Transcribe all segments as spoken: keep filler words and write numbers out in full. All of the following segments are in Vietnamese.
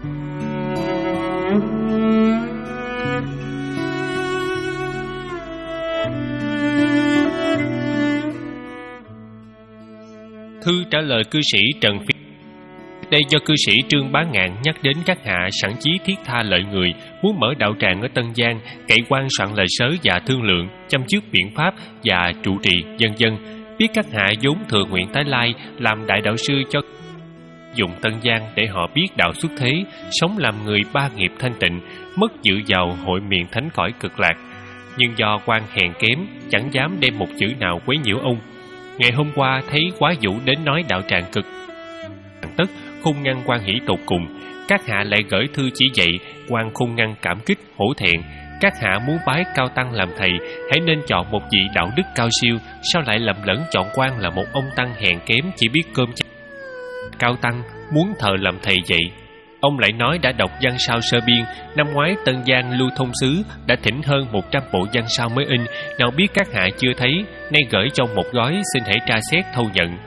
Thư trả lời cư sĩ Trần Phi. Đây do cư sĩ Trương Bá Ngạn nhắc đến các hạ sẵn chí thiết tha lợi người, muốn mở đạo tràng ở Tân Giang, cậy quan soạn lời sớ và thương lượng, chăm trước biện pháp và trụ trì vân vân. Biết các hạ vốn thừa nguyện tái lai làm đại đạo sư cho dùng Tân Giang để họ biết đạo xuất thế, sống làm người ba nghiệp thanh tịnh, mất dự vào hội miền thánh cõi cực lạc. Nhưng do quan hèn kém, chẳng dám đem một chữ nào quấy nhiễu ông. Ngày hôm qua thấy Quá Vũ đến nói đạo tràng cực tất, khôn ngăn quan hỷ tột cùng. Các hạ lại gửi thư chỉ dạy, quan khôn ngăn cảm kích hổ thẹn. Các hạ muốn bái Cao Tăng làm thầy, hãy nên chọn một vị đạo đức cao siêu, sao lại lầm lẫn chọn quan là một ông tăng hèn kém chỉ biết cơm cháo. Cao Tăng muốn thờ làm thầy vậy. Ông lại nói đã đọc văn sao sơ biên, năm ngoái Tân Giang Lưu Thông Sứ đã thỉnh hơn một trăm bộ văn sao mới in, nào biết các hạ chưa thấy, nay gửi trong một gói, xin hãy tra xét thâu nhận.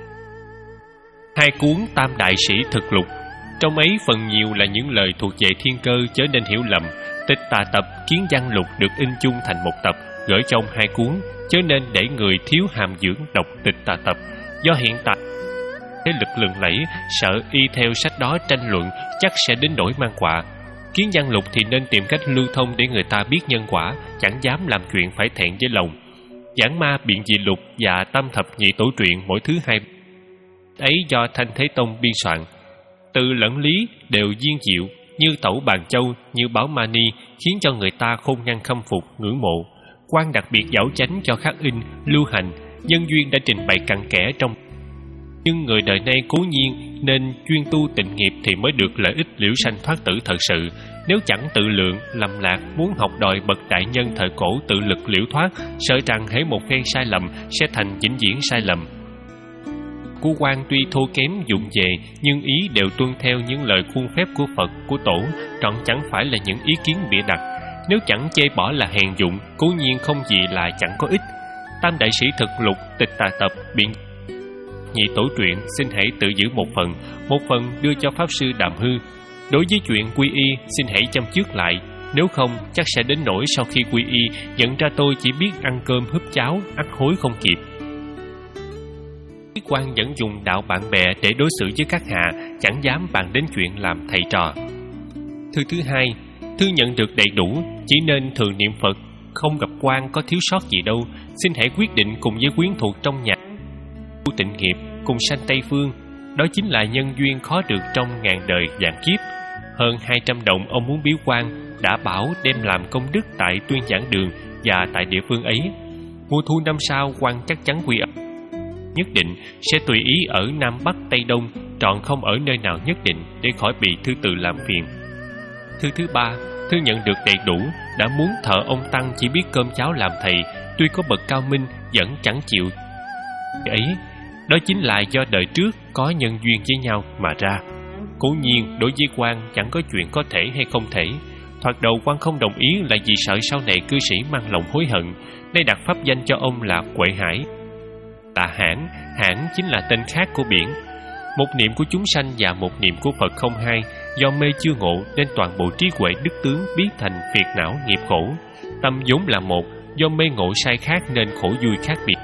Hai cuốn Tam Đại Sĩ Thực Lục, trong ấy phần nhiều là những lời thuộc về thiên cơ, chớ nên hiểu lầm. Tịch Tà Tập, Kiến Văn Lục được in chung thành một tập, gửi trong hai cuốn, chớ nên để người thiếu hàm dưỡng đọc Tịch Tà Tập. Do hiện tại thế lực lừng lẫy, sợ y theo sách đó tranh luận chắc sẽ đến nỗi mang họa. Kiến Văn Lục thì nên tìm cách lưu thông để người ta biết nhân quả, chẳng dám làm chuyện phải thẹn với lòng. Giảng Ma Biện Dị Lục và Tam Thập Nhị Tổ Truyện mỗi thứ hai ấy do Thanh Thế Tông biên soạn. Từ lẫn lý đều viên diệu, như Tẩu Bàn Châu, như Báo Mani, khiến cho người ta khôn ngăn khâm phục ngưỡng mộ. Quan đặc biệt giảo chánh cho khắc in, lưu hành, nhân duyên đã trình bày cặn kẽ trong. Nhưng người đời nay cố nhiên nên chuyên tu tịnh nghiệp thì mới được lợi ích liễu sanh thoát tử thật sự. Nếu chẳng tự lượng, lầm lạc, muốn học đòi bậc đại nhân thời cổ tự lực liễu thoát, sợ rằng hễ một phen sai lầm sẽ thành vĩnh viễn sai lầm. Của quan tuy thô kém dụng về, nhưng ý đều tuân theo những lời khuôn phép của Phật, của Tổ, trọn chẳng phải là những ý kiến bịa đặt. Nếu chẳng chê bỏ là hèn dụng, cố nhiên không gì là chẳng có ích. Tam Đại Sĩ Thực Lục, Tịch Tà Tập, Biện Nhị Tổ Truyện xin hãy tự giữ một phần, một phần đưa cho Pháp Sư Đàm Hư. Đối với chuyện quy y, xin hãy chăm trước lại, nếu không chắc sẽ đến nỗi sau khi quy y nhận ra tôi chỉ biết ăn cơm húp cháo, ắt hối không kịp. Quan vẫn dùng đạo bạn bè để đối xử với các hạ, chẳng dám bàn đến chuyện làm thầy trò. Thư thứ hai, thư nhận được đầy đủ, chỉ nên thường niệm Phật, không gặp quan có thiếu sót gì đâu. Xin hãy quyết định cùng với quyến thuộc trong nhà tu tịnh nghiệp, cùng sanh Tây Phương. Đó chính là nhân duyên khó được trong ngàn đời vạn kiếp. Hơn hai trăm đồng ông muốn biếu quan, đã bảo đem làm công đức tại Tuyên Giảng Đường và tại địa phương ấy. Mùa thu năm sau quan chắc chắn quy ẩn nhất định, sẽ tùy ý ở Nam Bắc Tây Đông, trọn không ở nơi nào nhất định để khỏi bị thư từ làm phiền. Thư thứ ba, thư nhận được đầy đủ, đã muốn thờ ông Tăng chỉ biết cơm cháo làm thầy, tuy có bậc cao minh vẫn chẳng chịu ấy. Đó chính là do đời trước có nhân duyên với nhau mà ra. Cố nhiên đối với quan chẳng có chuyện có thể hay không thể. Thoạt đầu quan không đồng ý là vì sợ sau này cư sĩ mang lòng hối hận, nay đặt pháp danh cho ông là Quệ Hải. Tà Hãn, Hãn chính là tên khác của biển. Một niệm của chúng sanh và một niệm của Phật không hai, do mê chưa ngộ nên toàn bộ trí huệ đức tướng biến thành phiệt não nghiệp khổ. Tâm vốn là một, do mê ngộ sai khác nên khổ vui khác biệt.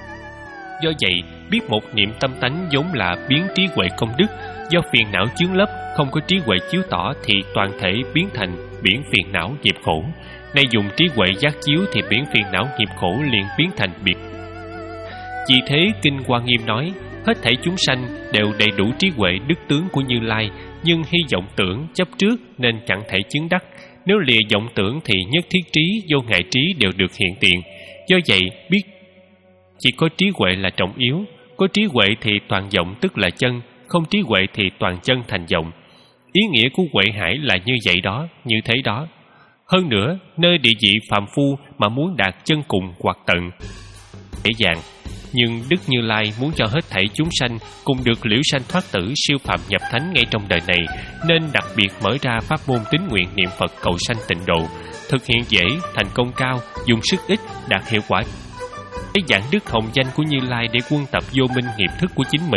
Do vậy, biết một niệm tâm tánh vốn là biến trí huệ công đức, do phiền não chướng lấp, không có trí huệ chiếu tỏ thì toàn thể biến thành biển phiền não nghiệp khổ. Nay dùng trí huệ giác chiếu thì biển phiền não nghiệp khổ liền biến thành biệt. Vì thế Kinh Hoa Nghiêm nói, hết thảy chúng sanh đều đầy đủ trí huệ đức tướng của Như Lai, nhưng hy vọng tưởng chấp trước nên chẳng thể chứng đắc. Nếu lìa vọng tưởng thì nhất thiết trí, vô ngại trí đều được hiện tiền. Do vậy biết chỉ có trí huệ là trọng yếu. Có trí huệ thì toàn vọng tức là chân, không trí huệ thì toàn chân thành vọng. Ý nghĩa của Huệ Hải là như vậy đó, như thế đó. Hơn nữa, nơi địa vị phàm phu mà muốn đạt chân cùng hoặc tận dễ dàng. Nhưng Đức Như Lai muốn cho hết thảy chúng sanh cùng được liễu sanh thoát tử, siêu phàm nhập thánh ngay trong đời này, nên đặc biệt mở ra pháp môn tín nguyện niệm Phật cầu sanh tịnh độ, thực hiện dễ, thành công cao, dùng sức ít, đạt hiệu quả. Lấy giảng đức hồng danh của Như Lai để quân tập vô minh nghiệp thức của chính mình,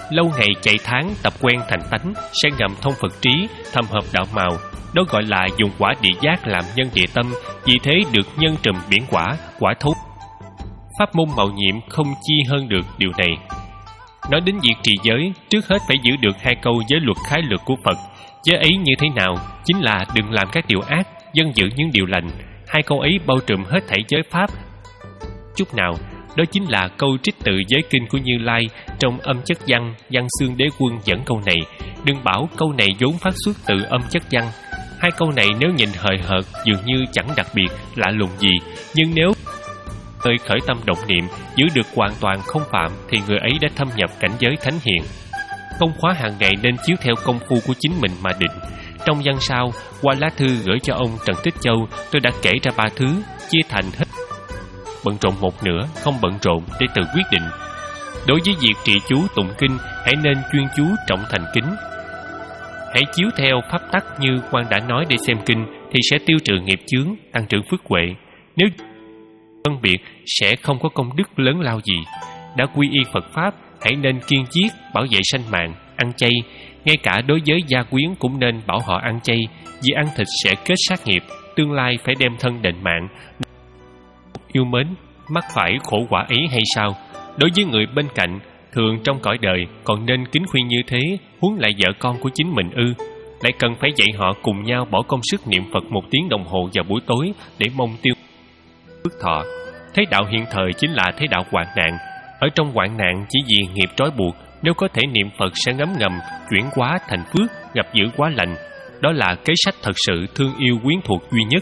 lâu ngày chạy tháng tập quen thành tánh, sẽ ngầm thông Phật trí, thâm hợp đạo màu. Đó gọi là dùng quả địa giác làm nhân địa tâm, vì thế được nhân trùm biển quả, quả thấu. Pháp môn màu nhiệm không chi hơn được điều này. Nói đến việc trì giới, trước hết phải giữ được hai câu giới luật khái lược của Phật. Giới ấy như thế nào? Chính là đừng làm các điều ác, dân giữ những điều lành. Hai câu ấy bao trùm hết thảy giới pháp. Chút nào, đó chính là câu trích từ giới kinh của Như Lai trong âm chất văn, Văn Xương Đế Quân dẫn câu này. Đừng bảo câu này vốn phát xuất từ âm chất văn. Hai câu này nếu nhìn hời hợt dường như chẳng đặc biệt, lạ lùng gì, nhưng nếu hơi khởi tâm động niệm, giữ được hoàn toàn không phạm, thì người ấy đã thâm nhập cảnh giới thánh hiền. Công khóa hàng ngày nên chiếu theo công phu của chính mình mà định. Trong văn sau, qua lá thư gửi cho ông Trần Tích Châu, tôi đã kể ra ba thứ, chia thành hết bận rộn một nửa, không bận rộn để tự quyết định. Đối với việc trì chú tụng kinh, hãy nên chuyên chú trọng thành kính. Hãy chiếu theo pháp tắc như quan đã nói để xem kinh, thì sẽ tiêu trừ nghiệp chướng, tăng trưởng phước huệ. Nếu phân biệt, sẽ không có công đức lớn lao gì. Đã quy y Phật pháp, hãy nên kiên chiết bảo vệ sanh mạng, ăn chay. Ngay cả đối với gia quyến cũng nên bảo họ ăn chay, vì ăn thịt sẽ kết sát nghiệp, tương lai phải đem thân đền mạng. Yêu mến, mắc phải khổ quả ấy hay sao? Đối với người bên cạnh, thường trong cõi đời còn nên kính khuyên như thế, huống lại vợ con của chính mình ư? Lại cần phải dạy họ cùng nhau bỏ công sức niệm Phật một tiếng đồng hồ vào buổi tối để mong tiêu phước thọ. Thế đạo hiện thời chính là thế đạo hoạn nạn. Ở trong hoạn nạn chỉ vì nghiệp trói buộc, nếu có thể niệm Phật sẽ ngấm ngầm chuyển hóa thành phước, gặp dữ quá lành. Đó là kế sách thật sự thương yêu quyến thuộc duy nhất.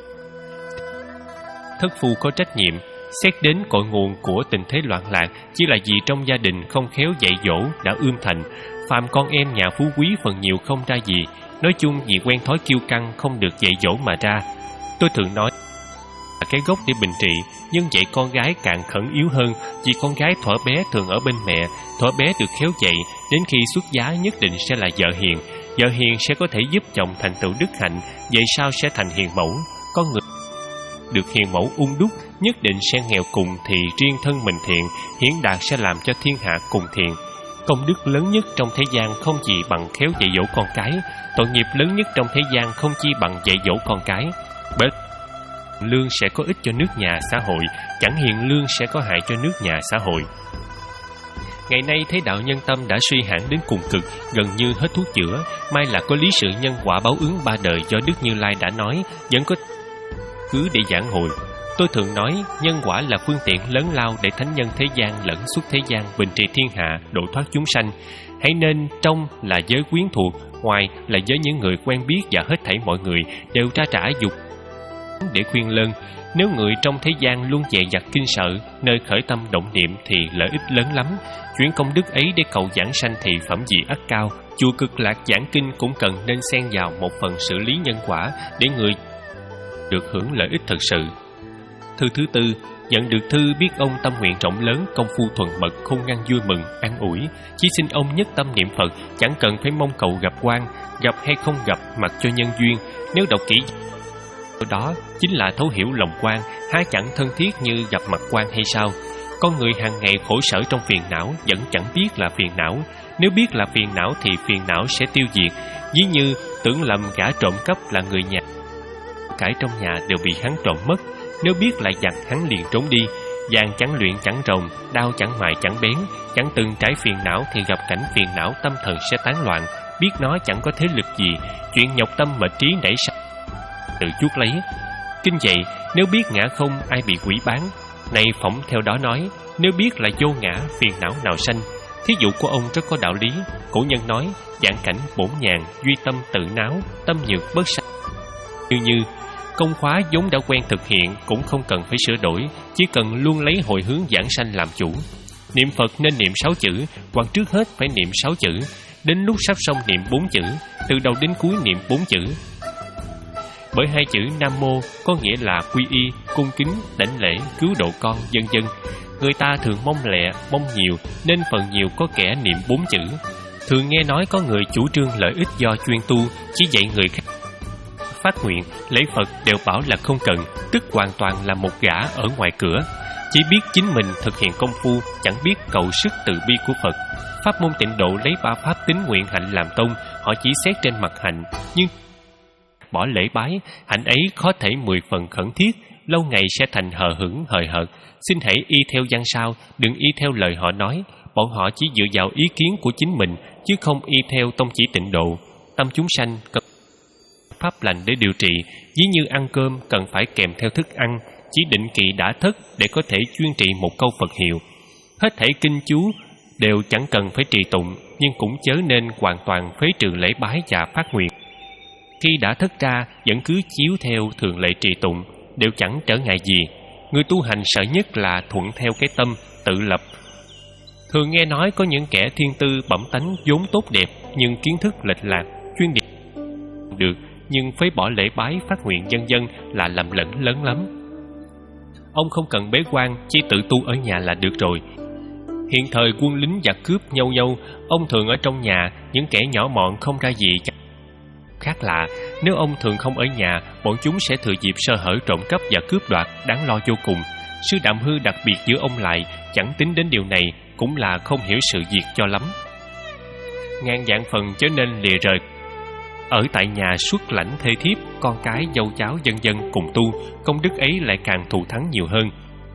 Thất phu có trách nhiệm. Xét đến cội nguồn của tình thế loạn lạc, chỉ là vì trong gia đình không khéo dạy dỗ đã ươm thành. Phàm con em nhà phú quý phần nhiều không ra gì, nói chung vì quen thói kiêu căng không được dạy dỗ mà ra. Tôi thường nói là cái gốc để bình trị, nhưng dạy con gái càng khẩn yếu hơn, vì con gái thuở bé thường ở bên mẹ, thuở bé được khéo dạy, đến khi xuất giá nhất định sẽ là vợ hiền. Vợ hiền sẽ có thể giúp chồng thành tựu đức hạnh, vậy sau sẽ thành hiền mẫu. Con người được hiền mẫu ung đúc, nhất định sẽ nghèo cùng, thì riêng thân mình thiện, hiển đạt sẽ làm cho thiên hạ cùng thiện. Công đức lớn nhất trong thế gian không gì bằng khéo dạy dỗ con cái, tội nghiệp lớn nhất trong thế gian không chi bằng dạy dỗ con cái. Bởi lương sẽ có ích cho nước nhà xã hội, chẳng hiền lương sẽ có hại cho nước nhà xã hội. Ngày nay thế đạo nhân tâm đã suy hẳn đến cùng cực, gần như hết thuốc chữa. May là có lý sự nhân quả báo ứng ba đời do Đức Như Lai đã nói, vẫn có cứ để giảng hồi. Tôi thường nói, nhân quả là phương tiện lớn lao để thánh nhân thế gian lẫn xuất thế gian bình trị thiên hạ, độ thoát chúng sanh. Hãy nên trong là giới quyến thuộc, ngoài là giới những người quen biết, và hết thảy mọi người đều ra trả dục để khuyên lơn. Nếu người trong thế gian luôn dè dặt kinh sợ, nơi khởi tâm động niệm thì lợi ích lớn lắm. Chuyển công đức ấy để cầu giảng sanh thì phẩm vị ắt cao. Chùa Cực Lạc giảng kinh cũng cần nên xen vào một phần xử lý nhân quả để người được hưởng lợi ích thật sự. Thư thứ tư, nhận được thư biết ông tâm nguyện rộng lớn, công phu thuần mật, không ngăn vui mừng, an ủi. Chỉ xin ông nhất tâm niệm Phật, chẳng cần phải mong cầu gặp quan, gặp hay không gặp mặc cho nhân duyên. Nếu đọc kỹ đó chính là thấu hiểu lòng quan, há chẳng thân thiết như gặp mặt quan hay sao? Con người hàng ngày khổ sở trong phiền não, vẫn chẳng biết là phiền não. Nếu biết là phiền não thì phiền não sẽ tiêu diệt. Ví như tưởng lầm gã trộm cắp là người nhà, cải trong nhà đều bị hắn trộm mất. Nếu biết là giặc, hắn liền trốn đi. Vàng chẳng luyện chẳng rồng, đao chẳng mài chẳng bén. Chẳng từng trải phiền não thì gặp cảnh phiền não, tâm thần sẽ tán loạn. Biết nó chẳng có thế lực gì, chuyện nhọc tâm mệt trí nảy sạch tự chuốc lấy. Kinh dạy, nếu biết ngã không, ai bị quỷ bán. Này phỏng theo đó nói, nếu biết là vô ngã, phiền não nào sanh. Thí dụ của ông rất có đạo lý. Cổ nhân nói, giảng cảnh bổn nhàn, duy tâm tự náo, tâm nhược bất sanh. Như như công khóa vốn đã quen thực hiện, cũng không cần phải sửa đổi, chỉ cần luôn lấy hồi hướng giảng sanh làm chủ. Niệm Phật nên niệm sáu chữ, hoặc trước hết phải niệm sáu chữ. Đến lúc sắp xong niệm bốn chữ, từ đầu đến cuối niệm bốn chữ. Bởi hai chữ Nam Mô có nghĩa là quy y, cung kính, đảnh lễ, cứu độ con, vân vân. Người ta thường mong lẹ, mong nhiều, nên phần nhiều có kẻ niệm bốn chữ. Thường nghe nói có người chủ trương lợi ích do chuyên tu, chỉ dạy người khác phát nguyện, lễ Phật đều bảo là không cần, tức hoàn toàn là một gã ở ngoài cửa. Chỉ biết chính mình thực hiện công phu, chẳng biết cầu sức từ bi của Phật. Pháp môn Tịnh Độ lấy ba pháp tín nguyện hạnh làm tông, họ chỉ xét trên mặt hạnh, nhưng bỏ lễ bái, hạnh ấy khó thể mười phần khẩn thiết, lâu ngày sẽ thành hờ hững hời hợt. Xin hãy y theo văn sao, đừng y theo lời họ nói. Bọn họ chỉ dựa vào ý kiến của chính mình, chứ không y theo tông chỉ Tịnh Độ. Tâm chúng sanh cần pháp lành để điều trị, ví như ăn cơm cần phải kèm theo thức ăn, chỉ định kỳ đã thất để có thể chuyên trị một câu Phật hiệu. Hết thảy kinh chú đều chẳng cần phải trì tụng, nhưng cũng chớ nên hoàn toàn phế trừ lễ bái và phát nguyện. Khi đã thất ra, vẫn cứ chiếu theo thường lệ trì tụng, đều chẳng trở ngại gì. Người tu hành sợ nhất là thuận theo cái tâm, tự lập. Thường nghe nói có những kẻ thiên tư bẩm tánh vốn tốt đẹp, nhưng kiến thức lệch lạc, chuyên nghiệp được, nhưng phế bỏ lễ bái, phát nguyện vân vân là lầm lẫn lớn lắm. Ông không cần bế quan, chỉ tự tu ở nhà là được rồi. Hiện thời quân lính giặc cướp nhau nhau, ông thường ở trong nhà, những kẻ nhỏ mọn không ra gì. Khác lạ, nếu ông thường không ở nhà, bọn chúng sẽ thừa dịp sơ hở trộm cắp và cướp đoạt, đáng lo vô cùng. Sư Đạm Hư đặc biệt giữ ông lại, chẳng tính đến điều này, cũng là không hiểu sự việc cho lắm. Ngàn vạn phần chớ nên lìa rời, ở tại nhà suốt lãnh thê thiếp, con cái, dâu cháu vân vân cùng tu, công đức ấy lại càng thù thắng nhiều hơn.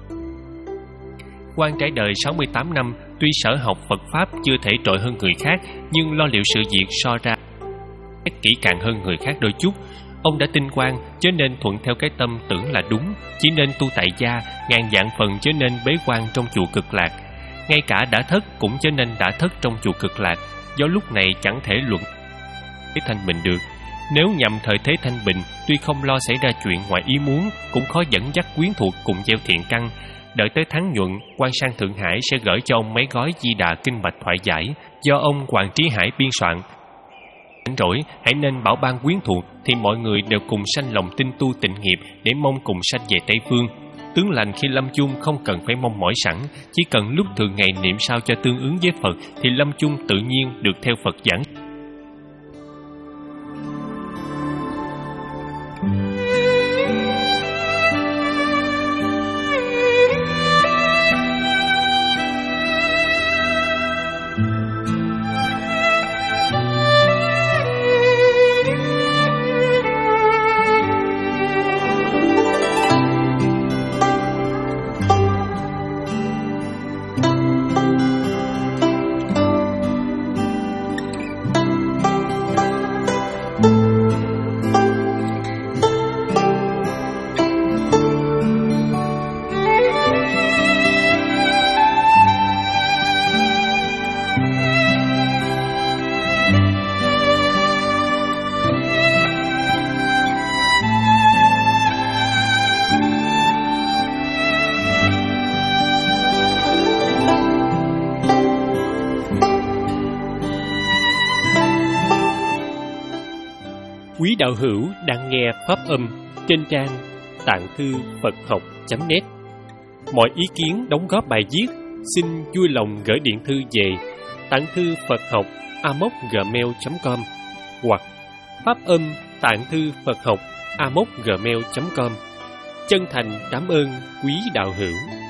Quan trải đời sáu mươi tám năm, tuy sở học Phật Pháp chưa thể trội hơn người khác, nhưng lo liệu sự việc so ra kỹ càng hơn người khác đôi chút. Ông đã tinh quan, cho nên thuận theo cái tâm tưởng là đúng, chỉ nên tu tại gia, ngàn vạn phần chớ nên bế quan trong chùa Cực Lạc. Ngay cả đã thất cũng chớ nên đã thất trong chùa Cực Lạc, do lúc này chẳng thể luận cái thanh bình được. Nếu nhằm thời thế thanh bình, tuy không lo xảy ra chuyện ngoài ý muốn, cũng khó dẫn dắt quyến thuộc cùng gieo thiện căn. Đợi tới tháng nhuận, quan sang Thượng Hải sẽ gửi cho ông mấy gói Di Đà kinh mạch thoại giải, do ông Hoàng Trí Hải biên soạn. Rảnh rỗi, hãy nên bảo ban quyến thuộc, thì mọi người đều cùng sanh lòng tin tu tịnh nghiệp để mong cùng sanh về Tây Phương. Tướng lành khi lâm chung không cần phải mong mỏi sẵn, chỉ cần lúc thường ngày niệm sao cho tương ứng với Phật, thì lâm chung tự nhiên được theo Phật giảng. Quý đạo hữu đang nghe pháp âm trên trang tạng thư Phật học chấm net. Mọi ý kiến đóng góp bài viết xin vui lòng gửi điện thư về tạng thư Phật học a m o c gmail chấm com hoặc pháp âm tạng thư Phật học a m o c gmail chấm com. Chân thành cảm ơn quý đạo hữu.